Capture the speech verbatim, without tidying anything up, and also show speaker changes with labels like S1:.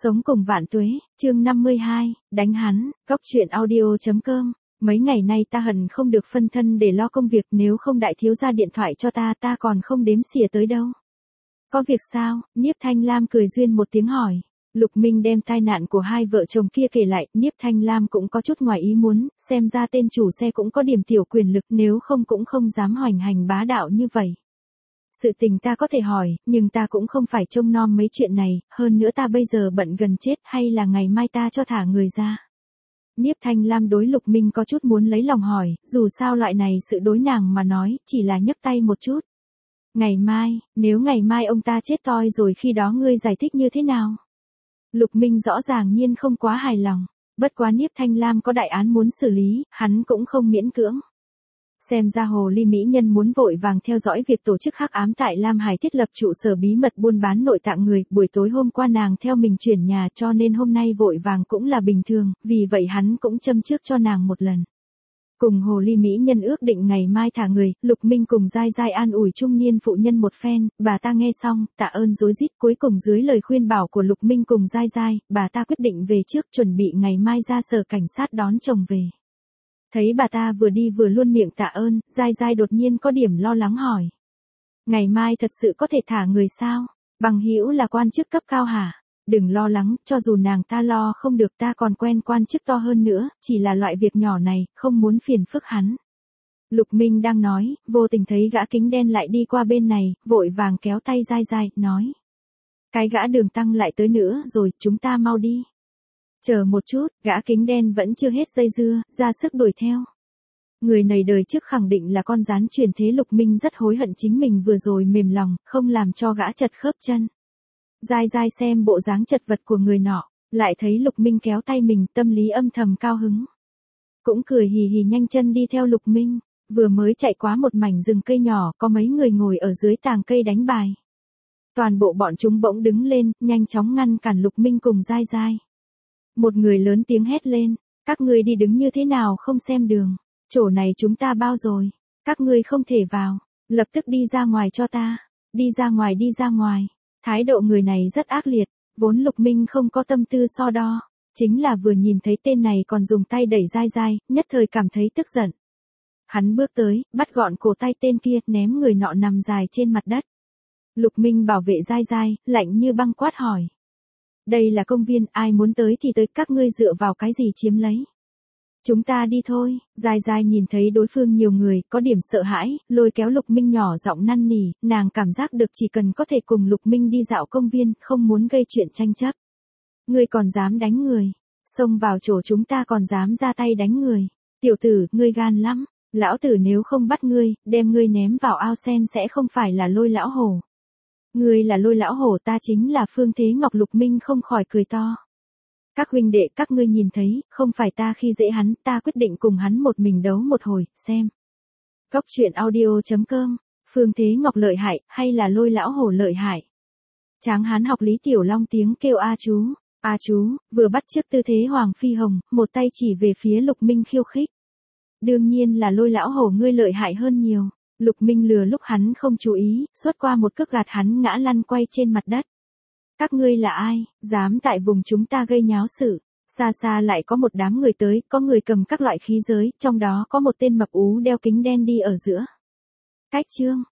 S1: Sống cùng vạn tuế, chương năm mươi hai, đánh hắn, góc truyện audio.com. Mấy ngày nay ta hận không được phân thân để lo công việc, nếu không đại thiếu gia điện thoại cho ta ta còn không đếm xỉa tới đâu. Có việc sao? Niếp Thanh Lam cười duyên một tiếng hỏi. Lục Minh đem tai nạn của hai vợ chồng kia kể lại, Niếp Thanh Lam cũng có chút ngoài ý muốn, xem ra tên chủ xe cũng có điểm tiểu quyền lực, nếu không cũng không dám hoành hành bá đạo như vậy. Sự tình ta có thể hỏi, nhưng ta cũng không phải trông nom mấy chuyện này, hơn nữa ta bây giờ bận gần chết, hay là ngày mai ta cho thả người ra. Niếp Thanh Lam đối Lục Minh có chút muốn lấy lòng hỏi, dù sao loại này sự đối nàng mà nói, chỉ là nhấc tay một chút. Ngày mai, nếu ngày mai ông ta chết toi rồi khi đó ngươi giải thích như thế nào? Lục Minh rõ ràng nhiên không quá hài lòng, bất quá Niếp Thanh Lam có đại án muốn xử lý, hắn cũng không miễn cưỡng. Xem ra hồ ly mỹ nhân muốn vội vàng theo dõi việc tổ chức hắc ám tại Lam Hải thiết lập trụ sở bí mật buôn bán nội tạng người, buổi tối hôm qua nàng theo mình chuyển nhà cho nên hôm nay vội vàng cũng là bình thường, vì vậy hắn cũng châm trước cho nàng một lần. Cùng hồ ly mỹ nhân ước định ngày mai thả người, Lục Minh cùng dai dai an ủi trung niên phụ nhân một phen, bà ta nghe xong, tạ ơn rối rít, cuối cùng dưới lời khuyên bảo của Lục Minh cùng dai dai, bà ta quyết định về trước chuẩn bị ngày mai ra sở cảnh sát đón chồng về. Thấy bà ta vừa đi vừa luôn miệng tạ ơn, dai dai đột nhiên có điểm lo lắng hỏi. Ngày mai thật sự có thể thả người sao? Bằng hữu là quan chức cấp cao hả? Đừng lo lắng, cho dù nàng ta lo không được ta còn quen quan chức to hơn nữa, chỉ là loại việc nhỏ này, không muốn phiền phức hắn. Lục Minh đang nói, vô tình thấy gã kính đen lại đi qua bên này, vội vàng kéo tay dai dai, nói. Cái gã Đường Tăng lại tới nữa rồi, chúng ta mau đi. Chờ một chút, gã kính đen vẫn chưa hết dây dưa, ra sức đuổi theo. Người này đời trước khẳng định là con gián truyền thế. Lục Minh rất hối hận chính mình vừa rồi mềm lòng, không làm cho gã chật khớp chân. Dai dai xem bộ dáng chật vật của người nọ, lại thấy Lục Minh kéo tay mình, tâm lý âm thầm cao hứng. Cũng cười hì hì nhanh chân đi theo Lục Minh, vừa mới chạy qua một mảnh rừng cây nhỏ, có mấy người ngồi ở dưới tàng cây đánh bài. Toàn bộ bọn chúng bỗng đứng lên, nhanh chóng ngăn cản Lục Minh cùng dai dai. Một người lớn tiếng hét lên, các ngươi đi đứng như thế nào không xem đường, chỗ này chúng ta bao rồi, các ngươi không thể vào, lập tức đi ra ngoài cho ta, đi ra ngoài đi ra ngoài. Thái độ người này rất ác liệt, vốn Lục Minh không có tâm tư so đo, chính là vừa nhìn thấy tên này còn dùng tay đẩy dai dai, nhất thời cảm thấy tức giận. Hắn bước tới, bắt gọn cổ tay tên kia, ném người nọ nằm dài trên mặt đất. Lục Minh bảo vệ dai dai, lạnh như băng quát hỏi. Đây là công viên, ai muốn tới thì tới, các ngươi dựa vào cái gì chiếm lấy. Chúng ta đi thôi. Dai dai nhìn thấy đối phương nhiều người, có điểm sợ hãi, lôi kéo Lục Minh nhỏ giọng năn nỉ, nàng cảm giác được chỉ cần có thể cùng Lục Minh đi dạo công viên, không muốn gây chuyện tranh chấp. Ngươi còn dám đánh người, xông vào chỗ chúng ta còn dám ra tay đánh người. Tiểu tử, ngươi gan lắm, lão tử nếu không bắt ngươi, đem ngươi ném vào ao sen sẽ không phải là Lôi lão hổ. Ngươi là Lôi lão hổ, ta chính là Phương Thế Ngọc. Lục Minh không khỏi cười to. Các huynh đệ, các ngươi nhìn thấy, không phải ta khi dễ hắn, ta quyết định cùng hắn một mình đấu một hồi, xem. Góc truyện audio.com, Phương Thế Ngọc lợi hại, hay là Lôi lão hổ lợi hại? Tráng hán học Lý Tiểu Long tiếng kêu a chú, a chú, vừa bắt chước tư thế Hoàng Phi Hồng, một tay chỉ về phía Lục Minh khiêu khích. Đương nhiên là Lôi lão hổ ngươi lợi hại hơn nhiều. Lục Minh lừa lúc hắn không chú ý, xuất qua một cước gạt hắn ngã lăn quay trên mặt đất. Các ngươi là ai, dám tại vùng chúng ta gây nháo sự? Xa xa lại có một đám người tới, có người cầm các loại khí giới, trong đó có một tên mập ú đeo kính đen đi ở giữa. Cách chương,